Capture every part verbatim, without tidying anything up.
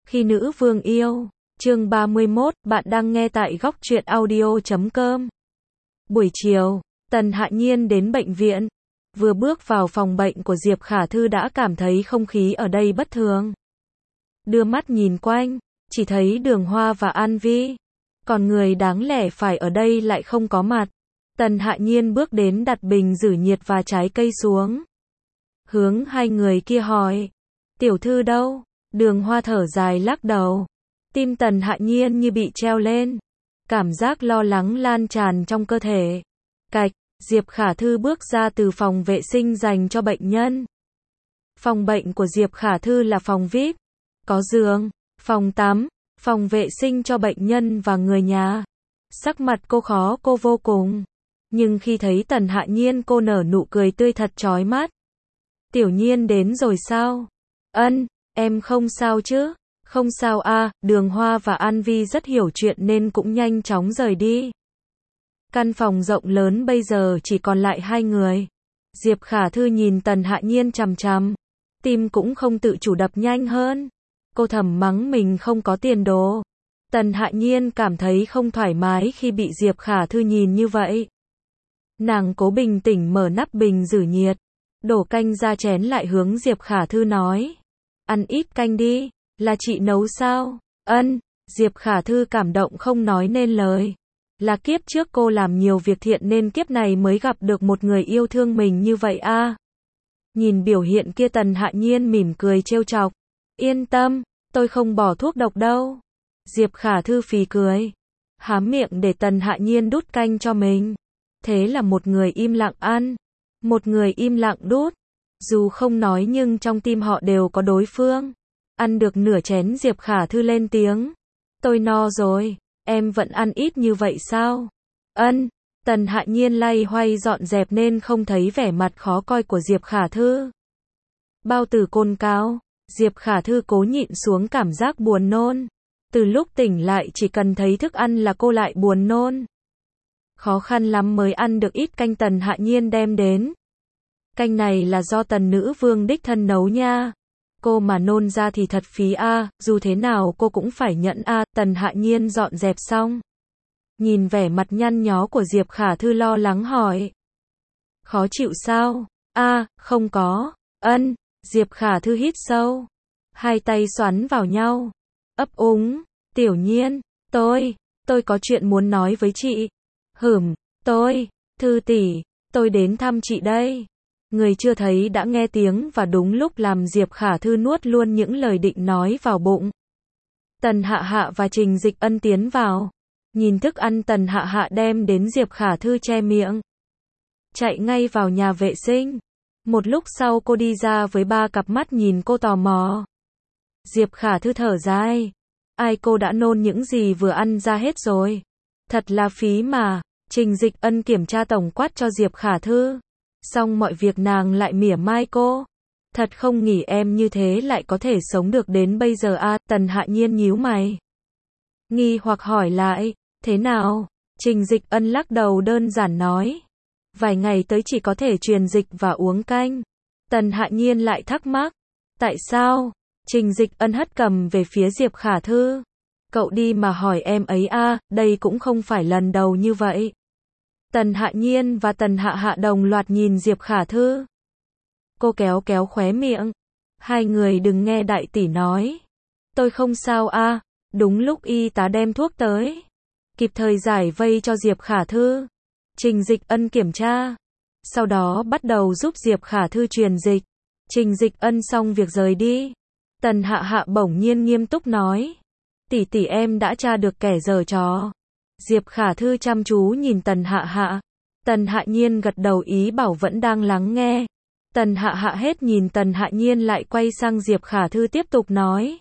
Khi nữ vương yêu, chương ba mươi mốt, bạn đang nghe tại góc truyện audio chấm com. Buổi chiều, Tần Hạ Nhiên đến bệnh viện. Vừa bước vào phòng bệnh của Diệp Khả Thư đã cảm thấy không khí ở đây bất thường. Đưa mắt nhìn quanh, chỉ thấy Đường Hoa và An Vi. Còn người đáng lẽ phải ở đây lại không có mặt. Tần Hạ Nhiên bước đến đặt bình giữ nhiệt và trái cây xuống. Hướng hai người kia hỏi, tiểu thư đâu? Đường Hoa thở dài lắc đầu. Tim Tần Hạ Nhiên như bị treo lên. Cảm giác lo lắng lan tràn trong cơ thể. Cạch, Diệp Khả Thư bước ra từ phòng vệ sinh dành cho bệnh nhân. Phòng bệnh của Diệp Khả Thư là phòng vi ai pi. Có giường, phòng tắm, phòng vệ sinh cho bệnh nhân và người nhà. Sắc mặt cô khó cô vô cùng. Nhưng khi thấy Tần Hạ Nhiên cô nở nụ cười tươi thật chói mắt. Tiểu Nhiên đến rồi sao? Ân, em không sao chứ? Không sao à, Đường Hoa và An Vi rất hiểu chuyện nên cũng nhanh chóng rời đi. Căn phòng rộng lớn bây giờ chỉ còn lại hai người. Diệp Khả Thư nhìn Tần Hạ Nhiên chằm chằm. Tim cũng không tự chủ đập nhanh hơn. Cô thầm mắng mình không có tiền đồ. Tần Hạ Nhiên cảm thấy không thoải mái khi bị Diệp Khả Thư nhìn như vậy. Nàng cố bình tĩnh mở nắp bình giữ nhiệt. Đổ canh ra chén lại hướng Diệp Khả Thư nói. Ăn ít canh đi, là chị nấu sao? Ân, Diệp Khả Thư cảm động không nói nên lời. Là kiếp trước cô làm nhiều việc thiện nên kiếp này mới gặp được một người yêu thương mình như vậy a. À. Nhìn biểu hiện kia Tần Hạ Nhiên mỉm cười trêu chọc. Yên tâm, tôi không bỏ thuốc độc đâu. Diệp Khả Thư phì cười. Há miệng để Tần Hạ Nhiên đút canh cho mình. Thế là một người im lặng ăn. Một người im lặng đút. Dù không nói nhưng trong tim họ đều có đối phương. Ăn được nửa chén Diệp Khả Thư lên tiếng. Tôi no rồi, em vẫn ăn ít như vậy sao? Ân, Tần Hạ Nhiên lay hoay dọn dẹp nên không thấy vẻ mặt khó coi của Diệp Khả Thư. Bao tử cồn cào, Diệp Khả Thư cố nhịn xuống cảm giác buồn nôn. Từ lúc tỉnh lại chỉ cần thấy thức ăn là cô lại buồn nôn. Khó khăn lắm mới ăn được ít canh Tần Hạ Nhiên đem đến. Canh này là do Tần nữ vương đích thân nấu nha. Cô mà nôn ra thì thật phí a, à, dù thế nào cô cũng phải nhận a. À. Tần Hạ Nhiên dọn dẹp xong. Nhìn vẻ mặt nhăn nhó của Diệp Khả Thư lo lắng hỏi. Khó chịu sao? A, à, không có. Ân, Diệp Khả Thư hít sâu. Hai tay xoắn vào nhau. Ấp úng, Tiểu Nhiên, tôi, tôi có chuyện muốn nói với chị. Hửm, tôi, Thư tỷ, tôi đến thăm chị đây. Người chưa thấy đã nghe tiếng và đúng lúc làm Diệp Khả Thư nuốt luôn những lời định nói vào bụng. Tần Hạ Hạ và Trình Dịch Ân tiến vào. Nhìn thức ăn Tần Hạ Hạ đem đến Diệp Khả Thư che miệng. Chạy ngay vào nhà vệ sinh. Một lúc sau cô đi ra với ba cặp mắt nhìn cô tò mò. Diệp Khả Thư thở dài. Ai cô đã nôn những gì vừa ăn ra hết rồi. Thật là phí mà. Trình Dịch Ân kiểm tra tổng quát cho Diệp Khả Thư. Xong mọi việc nàng lại mỉa mai cô. Thật không nghĩ em như thế lại có thể sống được đến bây giờ a. À, Tần Hạ Nhiên nhíu mày. Nghi hoặc hỏi lại, thế nào? Trình Dịch Ân lắc đầu đơn giản nói. Vài ngày tới chỉ có thể truyền dịch và uống canh. Tần Hạ Nhiên lại thắc mắc. Tại sao? Trình Dịch Ân hất cầm về phía Diệp Khả Thư. Cậu đi mà hỏi em ấy a, à, đây cũng không phải lần đầu như vậy. Tần Hạ Nhiên và Tần Hạ Hạ đồng loạt nhìn Diệp Khả Thư. Cô kéo kéo khóe miệng. Hai người đừng nghe đại tỷ nói. Tôi không sao a. À. Đúng lúc y tá đem thuốc tới. Kịp thời giải vây cho Diệp Khả Thư. Trình Dịch Ân kiểm tra. Sau đó bắt đầu giúp Diệp Khả Thư truyền dịch. Trình Dịch Ân xong việc rời đi. Tần Hạ Hạ bỗng nhiên nghiêm túc nói. Tỷ tỷ em đã tra được kẻ giở trò. Diệp Khả Thư chăm chú nhìn Tần Hạ Hạ. Tần Hạ Nhiên gật đầu ý bảo vẫn đang lắng nghe. Tần Hạ Hạ hết nhìn Tần Hạ Nhiên lại quay sang Diệp Khả Thư tiếp tục nói.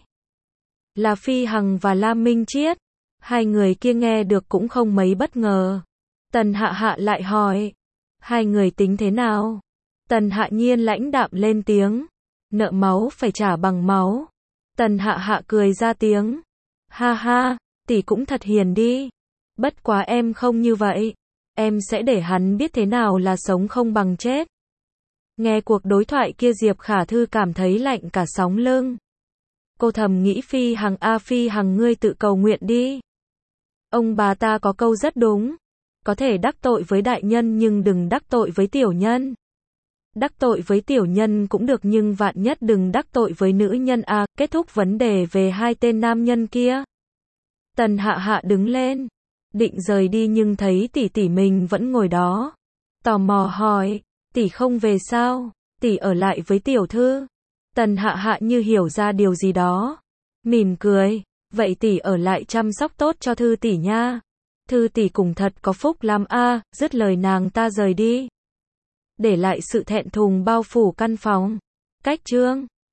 Là Phi Hằng và Lam Minh Chiết. Hai người kia nghe được cũng không mấy bất ngờ. Tần Hạ Hạ lại hỏi. Hai người tính thế nào? Tần Hạ Nhiên lãnh đạm lên tiếng. Nợ máu phải trả bằng máu. Tần Hạ Hạ cười ra tiếng. Ha ha, tỷ cũng thật hiền đi. Bất quá em không như vậy. Em sẽ để hắn biết thế nào là sống không bằng chết. Nghe cuộc đối thoại kia Diệp Khả Thư cảm thấy lạnh cả sống lưng. Cô thầm nghĩ Phi Hằng a Phi Hằng ngươi tự cầu nguyện đi. Ông bà ta có câu rất đúng. Có thể đắc tội với đại nhân nhưng đừng đắc tội với tiểu nhân. Đắc tội với tiểu nhân cũng được nhưng vạn nhất đừng đắc tội với nữ nhân a. Kết thúc vấn đề về hai tên nam nhân kia. Tần Hạ Hạ đứng lên, định rời đi nhưng thấy tỷ tỷ mình vẫn ngồi đó. Tò mò hỏi, tỷ không về sao? Tỷ ở lại với tiểu thư. Tần Hạ Hạ như hiểu ra điều gì đó. Mỉm cười, vậy tỷ ở lại chăm sóc tốt cho Thư tỷ nha. Thư tỷ cùng thật có phúc lắm a. Dứt lời nàng ta rời đi. Để lại sự thẹn thùng bao phủ căn phòng. Cách chương